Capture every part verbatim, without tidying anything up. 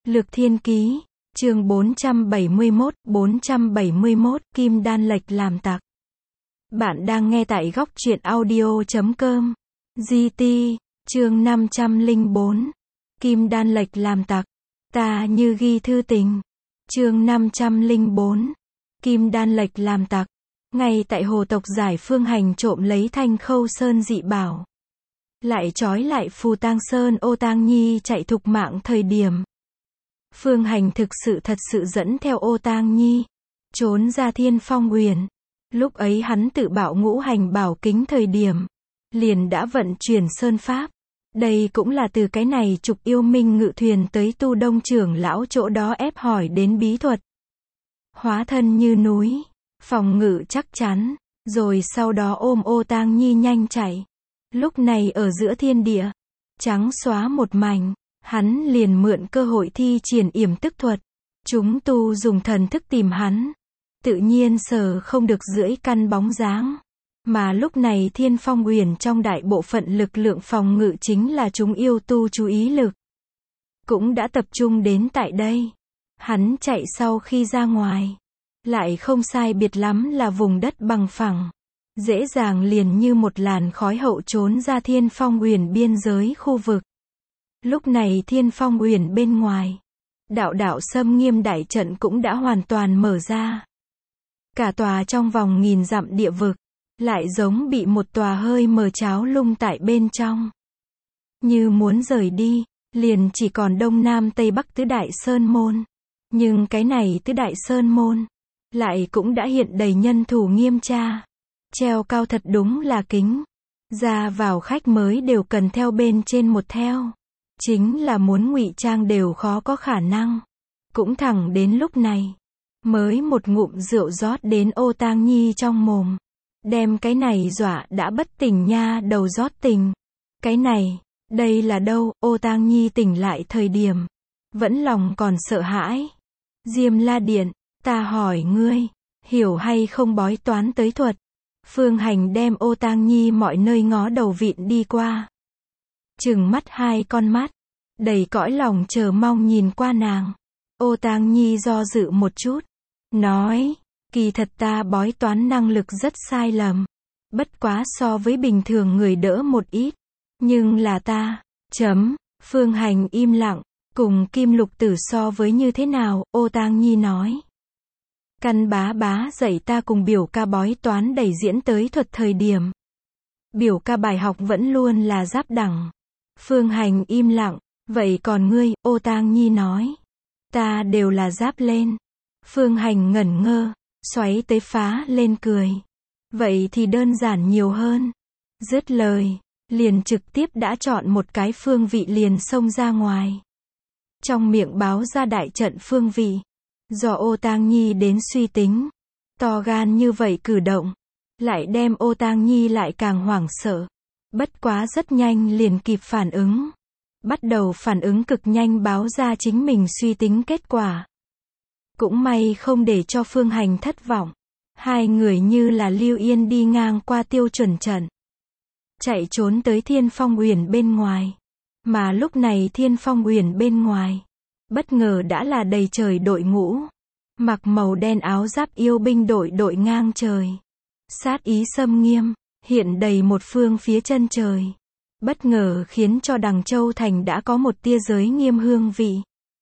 Lược Thiên Ký, chương bốn trăm bảy mươi mốt, bốn trăm bảy mươi mốt, Kim Đan Lệch làm tặc. Bạn đang nghe tại góc truyện audio chấm com. giê tê, chương năm trăm lẻ bốn. Kim Đan Lệch làm tặc. Ta như ghi thư tình. Chương năm trăm lẻ bốn. Kim Đan Lệch làm tặc. Ngay tại hồ tộc Giải, Phương Hành trộm lấy Thanh Khâu Sơn dị bảo, lại trói lại Phù Tang Sơn Ô Tang Nhi chạy thục mạng thời điểm, Phương Hành thực sự thật sự dẫn theo Ô Tang Nhi trốn ra Thiên Phong Uyển. Lúc ấy hắn tự bạo ngũ hành bảo kính thời điểm, liền đã vận chuyển sơn pháp. Đây cũng là từ cái này trục yêu minh ngự thuyền tới Tu Đông trưởng lão chỗ đó ép hỏi đến bí thuật hóa thân như núi, phòng ngự chắc chắn, rồi sau đó ôm Ô Tang Nhi nhanh chạy. Lúc này ở giữa thiên địa trắng xóa một mảnh, hắn liền mượn cơ hội thi triển yểm tức thuật. Chúng tu dùng thần thức tìm hắn, tự nhiên sờ không được rưỡi căn bóng dáng. Mà lúc này Thiên Phong Uyển trong đại bộ phận lực lượng phòng ngự chính là chúng yêu tu chú ý lực, cũng đã tập trung đến tại đây. Hắn chạy sau khi ra ngoài, lại không sai biệt lắm là vùng đất bằng phẳng, dễ dàng liền như một làn khói hậu trốn ra Thiên Phong Uyển biên giới khu vực. Lúc này Thiên Phong Uyển bên ngoài, đạo đạo xâm nghiêm đại trận cũng đã hoàn toàn mở ra. Cả tòa trong vòng nghìn dặm địa vực, lại giống bị một tòa hơi mờ cháo lung tại bên trong. Như muốn rời đi, liền chỉ còn Đông Nam Tây Bắc tứ đại sơn môn. Nhưng cái này tứ đại sơn môn, lại cũng đã hiện đầy nhân thủ nghiêm tra. Treo cao thật đúng là kính. Ra vào khách mới đều cần theo bên trên một theo. Chính là muốn ngụy trang đều khó có khả năng. Cũng thẳng đến lúc này, mới một ngụm rượu rót đến Ô Tang Nhi trong mồm. Đem cái này dọa đã bất tỉnh nha đầu rót tình. Cái này, đây là đâu? Ô Tang Nhi tỉnh lại thời điểm, vẫn lòng còn sợ hãi. Diêm La Điện, ta hỏi ngươi, hiểu hay không bói toán tới thuật? Phương Hành đem Ô Tang Nhi mọi nơi ngó đầu vịn đi qua. Trừng mắt hai con mắt, đầy cõi lòng chờ mong nhìn qua nàng. Ô Tang Nhi do dự một chút, nói, kỳ thật ta bói toán năng lực rất sai lầm. Bất quá so với bình thường người đỡ một ít. Nhưng là ta, chấm, Phương Hành im lặng, cùng Kim Lục Tử so với như thế nào? Ô Tang Nhi nói. Căn bá bá dạy ta cùng biểu ca bói toán đẩy diễn tới thuật thời điểm. Biểu ca bài học vẫn luôn là giáp đẳng. Phương Hành im lặng, vậy còn ngươi? Ô Tang Nhi nói. Ta đều là giáp lên. Phương Hành ngẩn ngơ, xoáy tới phá lên cười. Vậy thì đơn giản nhiều hơn. Dứt lời, liền trực tiếp đã chọn một cái phương vị liền xông ra ngoài. Trong miệng báo ra đại trận phương vị. Do Ô Tang Nhi đến suy tính, to gan như vậy cử động, lại đem Ô Tang Nhi lại càng hoảng sợ. Bất quá rất nhanh liền kịp phản ứng. Bắt đầu phản ứng cực nhanh báo ra chính mình suy tính kết quả. Cũng may không để cho Phương Hành thất vọng. Hai người như là lưu yên đi ngang qua tiêu chuẩn trận, chạy trốn tới Thiên Phong Uyển bên ngoài. Mà lúc này Thiên Phong Uyển bên ngoài, bất ngờ đã là đầy trời đội ngũ, mặc màu đen áo giáp yêu binh đội đội ngang trời. Sát ý xâm nghiêm, hiện đầy một phương phía chân trời. Bất ngờ khiến cho Đằng Châu Thành đã có một tia giới nghiêm hương vị.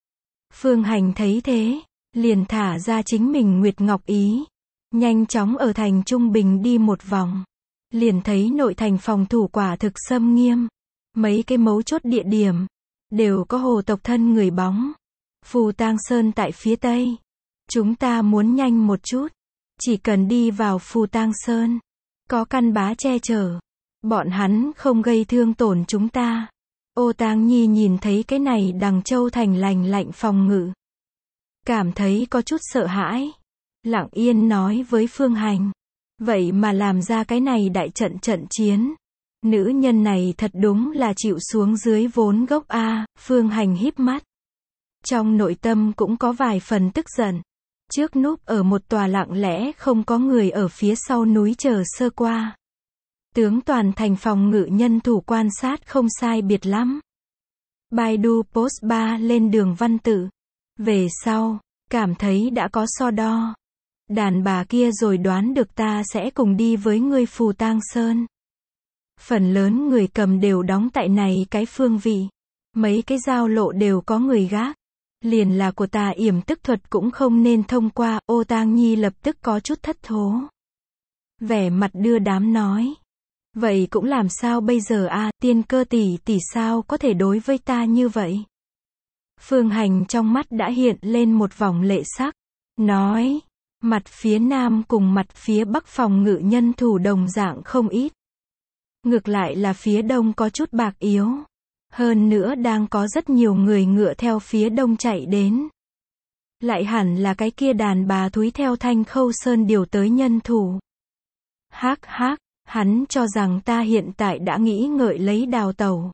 Phương Hành thấy thế, liền thả ra chính mình Nguyệt Ngọc Ý. Nhanh chóng ở thành trung bình đi một vòng. Liền thấy nội thành phòng thủ quả thực xâm nghiêm. Mấy cái mấu chốt địa điểm, đều có hồ tộc thân người bóng. Phù Tang Sơn tại phía tây. Chúng ta muốn nhanh một chút. Chỉ cần đi vào Phù Tang Sơn, có căn bá che chở, bọn hắn không gây thương tổn chúng ta. Ô Tang Nhi nhìn thấy cái này Đằng Châu Thành lành lạnh phòng ngự, cảm thấy có chút sợ hãi. Lặng yên nói với Phương Hành, vậy mà làm ra cái này đại trận trận chiến. Nữ nhân này thật đúng là chịu xuống dưới vốn gốc a. Phương Hành híp mắt, trong nội tâm cũng có vài phần tức giận. Trước núp ở một tòa lặng lẽ không có người ở phía sau núi chờ sơ qua. Tướng toàn thành phòng ngự nhân thủ quan sát không sai biệt lắm. Baidu Post ba lên đường văn tự, Về sau, cảm thấy đã có so đo. Đàn bà kia rồi đoán được ta sẽ cùng đi với ngươi Phù Tang Sơn. Phần lớn người cầm đều đóng tại này cái phương vị. Mấy cái giao lộ đều có người gác. Liền là của tà yểm tức thuật cũng không nên thông qua. Ô Tang Nhi lập tức có chút thất thố. Vẻ mặt đưa đám nói. Vậy cũng làm sao bây giờ a, Tiên Cơ tỷ tỷ sao có thể đối với ta như vậy? Phương Hành trong mắt đã hiện lên một vòng lệ sắc. Nói, mặt phía nam cùng mặt phía bắc phòng ngự nhân thủ đồng dạng không ít. Ngược lại là phía đông có chút bạc yếu. Hơn nữa đang có rất nhiều người ngựa theo phía đông chạy đến. Lại hẳn là cái kia đàn bà thúi theo Thanh Khâu Sơn điều tới nhân thủ. Hác hác, hắn cho rằng ta hiện tại đã nghĩ ngợi lấy đào tẩu.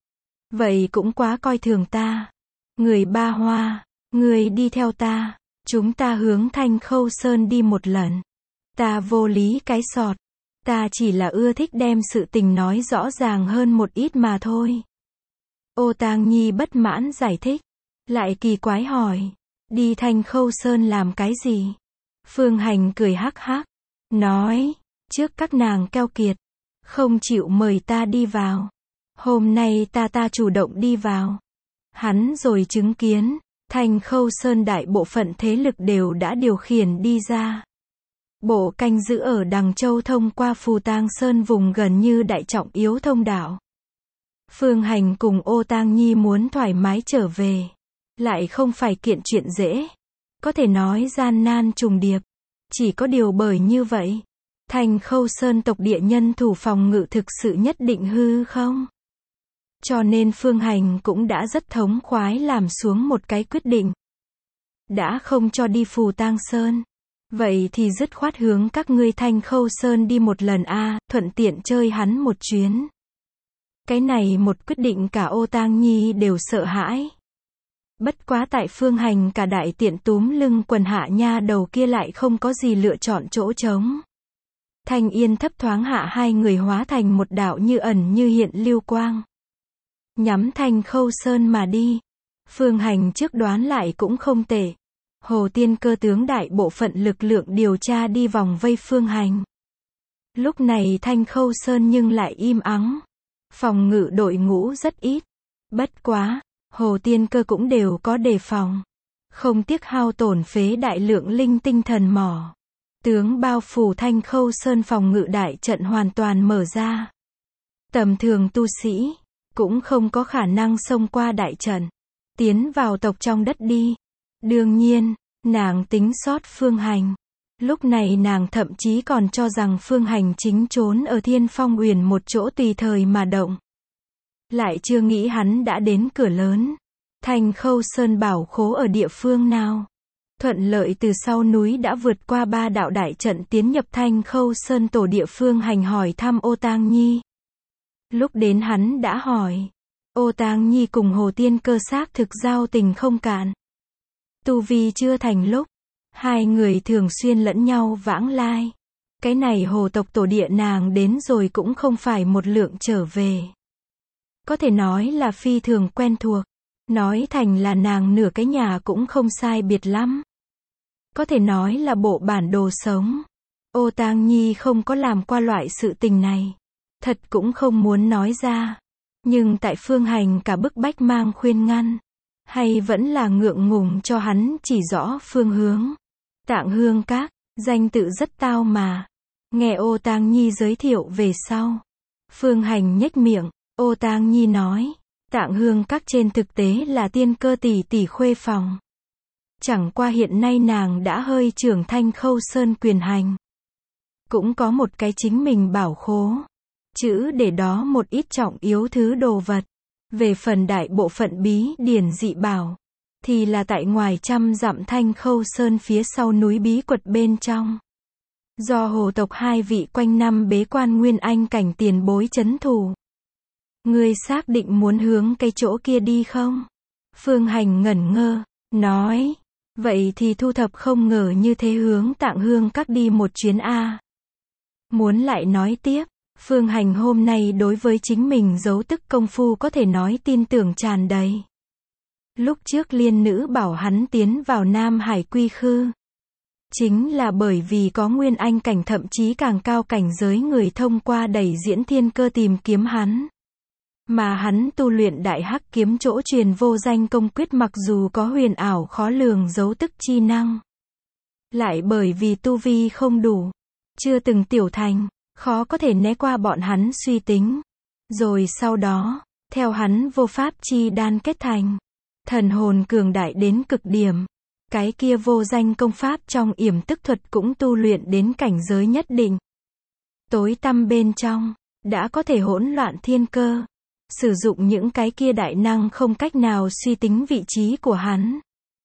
Vậy cũng quá coi thường ta. Người Ba Hoa, người đi theo ta. Chúng ta hướng Thanh Khâu Sơn đi một lần. Ta vô lý cái sọt. Ta chỉ là ưa thích đem sự tình nói rõ ràng hơn một ít mà thôi. Ô Tang Nhi bất mãn giải thích. Lại kỳ quái hỏi. Đi Thanh Khâu Sơn làm cái gì? Phương Hành cười hắc hắc. Nói. Trước các nàng keo kiệt. Không chịu mời ta đi vào. Hôm nay ta ta chủ động đi vào. Hắn rồi chứng kiến. Thanh Khâu Sơn đại bộ phận thế lực đều đã điều khiển đi ra. Bộ canh giữ ở Đằng Châu thông qua Phù Tang Sơn vùng gần như đại trọng yếu thông đạo. Phương Hành cùng Ô Tang Nhi muốn thoải mái trở về. Lại không phải kiện chuyện dễ. Có thể nói gian nan trùng điệp. Chỉ có điều bởi như vậy. Thanh Khâu Sơn tộc địa nhân thủ phòng ngự thực sự nhất định hư không? Cho nên Phương Hành cũng đã rất thống khoái làm xuống một cái quyết định. Đã không cho đi Phù Tang Sơn. Vậy thì dứt khoát hướng các ngươi Thanh Khâu Sơn đi một lần a, thuận tiện chơi hắn một chuyến. Cái này một quyết định cả Ô Tang Nhi đều sợ hãi. Bất quá tại Phương Hành cả đại tiện túm lưng quần hạ nha đầu kia lại không có gì lựa chọn chỗ trống. Thanh Yên thấp thoáng hạ hai người hóa thành một đạo như ẩn như hiện lưu quang. Nhắm Thanh Khâu Sơn mà đi. Phương Hành trước đoán lại cũng không tệ. Hồ Tiên Cơ tướng đại bộ phận lực lượng điều tra đi vòng vây Phương Hành. Lúc này Thanh Khâu Sơn nhưng lại im ắng. Phòng ngự đội ngũ rất ít. Bất quá, Hồ Tiên Cơ cũng đều có đề phòng. Không tiếc hao tổn phế đại lượng linh tinh thần mỏ. Tướng bao phủ Thanh Khâu Sơn phòng ngự đại trận hoàn toàn mở ra. Tầm thường tu sĩ cũng không có khả năng xông qua đại trận, tiến vào tộc trong đất đi. Đương nhiên, nàng tính sót Phương Hành. Lúc này nàng thậm chí còn cho rằng Phương Hành chính trốn ở Thiên Phong Uyển một chỗ tùy thời mà động. Lại chưa nghĩ hắn đã đến cửa lớn. Thanh Khâu Sơn bảo khố ở địa phương nào? Thuận lợi từ sau núi đã vượt qua ba đạo đại trận tiến nhập Thanh Khâu Sơn tổ địa. Phương Hành hỏi thăm Ô Tang Nhi. Lúc đến hắn đã hỏi. Ô Tang Nhi cùng Hồ Tiên Cơ xác thực giao tình không cạn. Tu vi chưa thành lúc, hai người thường xuyên lẫn nhau vãng lai. Cái này hồ tộc tổ địa nàng đến rồi cũng không phải một lượng trở về. Có thể nói là phi thường quen thuộc. Nói thành là nàng nửa cái nhà cũng không sai biệt lắm. Có thể nói là bộ bản đồ sống. Ô Tang Nhi không có làm qua loại sự tình này. Thật cũng không muốn nói ra. Nhưng tại Phương Hành cả bức bách mang khuyên ngăn. Hay vẫn là ngượng ngùng cho hắn chỉ rõ phương hướng. Tạng Hương Các, danh tự rất tao mà. Nghe Ô Tang Nhi giới thiệu về sau. Phương Hành nhếch miệng. Ô Tang Nhi nói. Tạng Hương Các trên thực tế là Tiên Cơ tỷ tỷ khuê phòng. Chẳng qua hiện nay nàng đã hơi trưởng Thanh Khâu Sơn quyền hành. Cũng có một cái chính mình bảo khố. Chữ để đó một ít trọng yếu thứ đồ vật. Về phần đại bộ phận bí điển dị bảo. Thì là tại ngoài trăm dặm Thanh Khâu Sơn phía sau núi bí quật bên trong. Do hồ tộc hai vị quanh năm bế quan nguyên anh cảnh tiền bối chấn thủ. Ngươi xác định muốn hướng cái chỗ kia đi không? Phương Hành ngẩn ngơ, nói. Vậy thì thu thập không ngờ như thế hướng Tạng Hương Các đi một chuyến a. Muốn lại nói tiếp, Phương Hành hôm nay đối với chính mình giấu tức công phu có thể nói tin tưởng tràn đầy. Lúc trước liên nữ bảo hắn tiến vào Nam Hải quy khư. Chính là bởi vì có nguyên anh cảnh thậm chí càng cao cảnh giới người thông qua đẩy diễn thiên cơ tìm kiếm hắn. Mà hắn tu luyện đại hắc kiếm chỗ truyền vô danh công quyết mặc dù có huyền ảo khó lường dấu tức chi năng. Lại bởi vì tu vi không đủ. Chưa từng tiểu thành, khó có thể né qua bọn hắn suy tính. Rồi sau đó, theo hắn vô pháp chi đan kết thành. Thần hồn cường đại đến cực điểm. Cái kia vô danh công pháp trong yểm tức thuật cũng tu luyện đến cảnh giới nhất định. Tối tăm bên trong, đã có thể hỗn loạn thiên cơ. Sử dụng những cái kia đại năng không cách nào suy tính vị trí của hắn.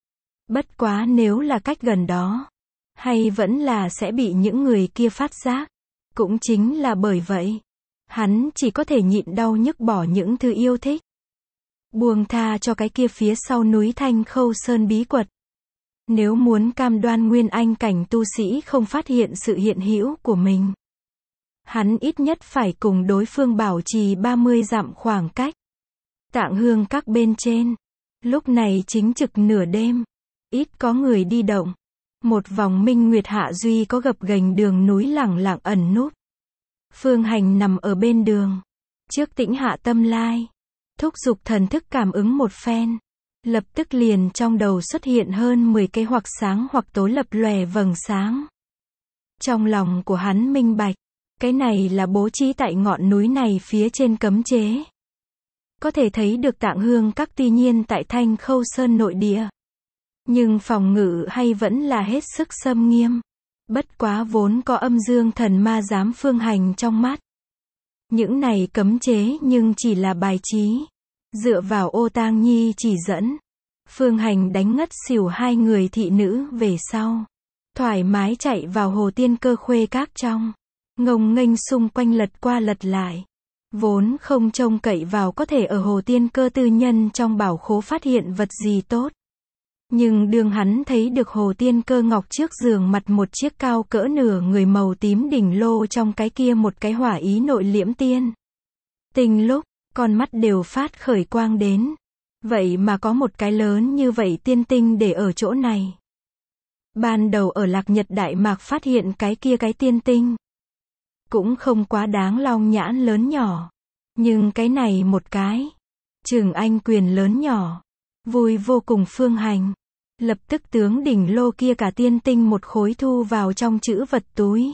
Bất quá nếu là cách gần đó, hay vẫn là sẽ bị những người kia phát giác. Cũng chính là bởi vậy, hắn chỉ có thể nhịn đau nhức bỏ những thứ yêu thích. Buông tha cho cái kia phía sau núi Thanh Khâu Sơn bí quật. Nếu muốn cam đoan nguyên anh cảnh tu sĩ không phát hiện sự hiện hữu của mình. Hắn ít nhất phải cùng đối phương bảo trì ba mươi dặm khoảng cách. Tạng hương các bên trên. Lúc này chính trực nửa đêm. Ít có người đi động. Một vòng minh nguyệt hạ duy có gập ghềnh đường núi lẳng lặng ẩn núp. Phương Hành nằm ở bên đường. Trước tĩnh hạ tâm lai. Thúc giục thần thức cảm ứng một phen. Lập tức liền trong đầu xuất hiện hơn mười cái hoặc sáng hoặc tối lập lòe vầng sáng. Trong lòng của hắn minh bạch. Cái này là bố trí tại ngọn núi này phía trên cấm chế. Có thể thấy được Tạng hương các tuy nhiên tại Thanh Khâu Sơn nội địa. Nhưng phòng ngự hay vẫn là hết sức xâm nghiêm. Bất quá vốn có âm dương thần ma giám Phương Hành trong mắt. Những này cấm chế nhưng chỉ là bài trí. Dựa vào Ô Tang Nhi chỉ dẫn. Phương Hành đánh ngất xỉu hai người thị nữ về sau. Thoải mái chạy vào hồ tiên cơ khuê các trong. Ngông nghênh xung quanh lật qua lật lại. Vốn không trông cậy vào có thể ở hồ tiên cơ tư nhân trong bảo khố phát hiện vật gì tốt. Nhưng đường hắn thấy được hồ tiên cơ ngọc trước giường mặt một chiếc cao cỡ nửa người màu tím đỉnh lô trong cái kia một cái hỏa ý nội liễm tiên. Tình lúc, con mắt đều phát khởi quang đến. Vậy mà có một cái lớn như vậy tiên tinh để ở chỗ này. Ban đầu ở Lạc Nhật Đại Mạc phát hiện cái kia cái tiên tinh. Cũng không quá đáng long nhãn lớn nhỏ. Nhưng cái này một cái. Trường anh quyền lớn nhỏ. Vui vô cùng Phương Hành. Lập tức tướng đỉnh lô kia cả tiên tinh một khối thu vào trong chữ vật túi.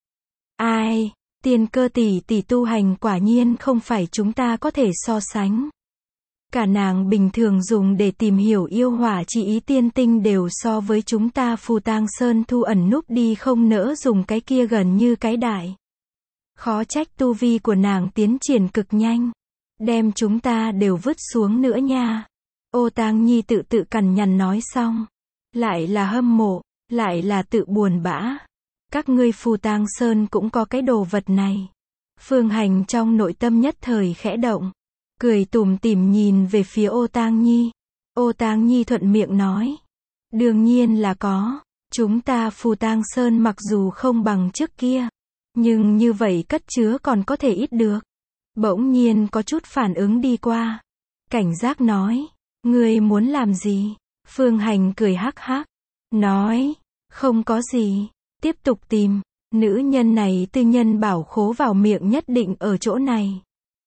Ai, tiên cơ tỷ tỷ tu hành quả nhiên không phải chúng ta có thể so sánh. Cả nàng bình thường dùng để tìm hiểu yêu hỏa chỉ ý tiên tinh đều so với chúng ta Phù Tang Sơn thu ẩn núp đi không nỡ dùng cái kia gần như cái đại. Khó trách tu vi của nàng tiến triển cực nhanh. Đem chúng ta đều vứt xuống nữa nha. Ô Tang Nhi tự tự cằn nhằn nói xong. Lại là hâm mộ, lại là tự buồn bã. Các ngươi Phù Tang Sơn cũng có cái đồ vật này. Phương Hành trong nội tâm nhất thời khẽ động. Cười tủm tỉm nhìn về phía Ô Tang Nhi. Ô Tang Nhi thuận miệng nói. Đương nhiên là có. Chúng ta Phù Tang Sơn mặc dù không bằng trước kia. Nhưng như vậy cất chứa còn có thể ít được. Bỗng nhiên có chút phản ứng đi qua. Cảnh giác nói. Ngươi muốn làm gì? Phương Hành cười hắc hắc. Nói. Không có gì. Tiếp tục tìm. Nữ nhân này tư nhân bảo khố vào miệng nhất định ở chỗ này.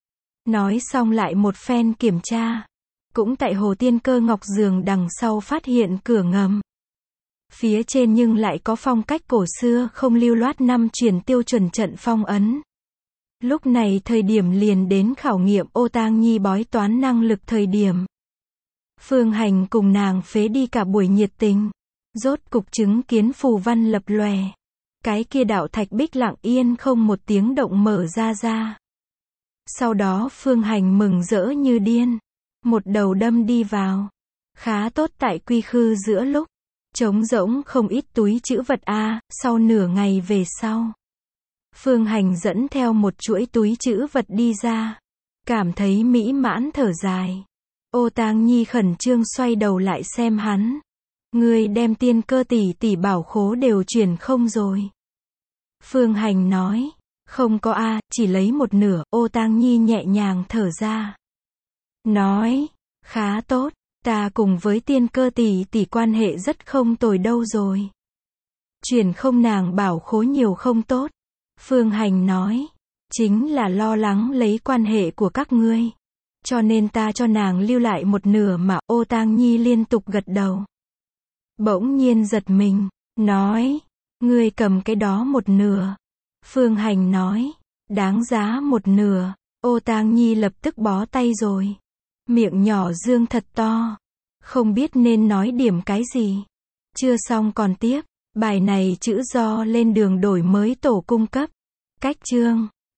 Nói xong lại một phen kiểm tra. Cũng tại hồ tiên cơ ngọc giường đằng sau phát hiện cửa ngầm. Phía trên nhưng lại có phong cách cổ xưa không lưu loát năm truyền tiêu chuẩn trận phong ấn. Lúc này thời điểm liền đến khảo nghiệm Ô Tang Nhi bói toán năng lực thời điểm. Phương Hành cùng nàng phế đi cả buổi nhiệt tình. Rốt cục chứng kiến phù văn lập lòe. Cái kia đạo thạch bích lặng yên không một tiếng động mở ra ra. Sau đó Phương Hành mừng rỡ như điên. Một đầu đâm đi vào. Khá tốt tại quy khư giữa lúc. Trống rỗng không ít túi trữ vật a. Sau nửa ngày về sau. Phương Hành dẫn theo một chuỗi túi trữ vật đi ra. Cảm thấy mỹ mãn thở dài. Ô Tang Nhi khẩn trương xoay đầu lại xem hắn. Ngươi đem tiên cơ tỷ tỷ bảo khố đều chuyển không rồi. Phương Hành nói. Không có a, chỉ lấy một nửa. Ô Tang Nhi nhẹ nhàng thở ra. Nói. Khá tốt. Ta cùng với Tiên Cơ tỷ tỷ quan hệ rất không tồi đâu rồi. Truyền không nàng bảo khối nhiều không tốt. Phương Hành nói. Chính là lo lắng lấy quan hệ của các ngươi. Cho nên ta cho nàng lưu lại một nửa mà. Ô Tang Nhi liên tục gật đầu. Bỗng nhiên giật mình. Nói. Ngươi cầm cái đó một nửa. Phương Hành nói. Đáng giá một nửa. Ô Tang Nhi lập tức bó tay rồi. Miệng nhỏ dương thật to. Không biết nên nói điểm cái gì. Chưa xong còn tiếp. Bài này chữ do lên đường đổi mới tổ cung cấp. Cách chương.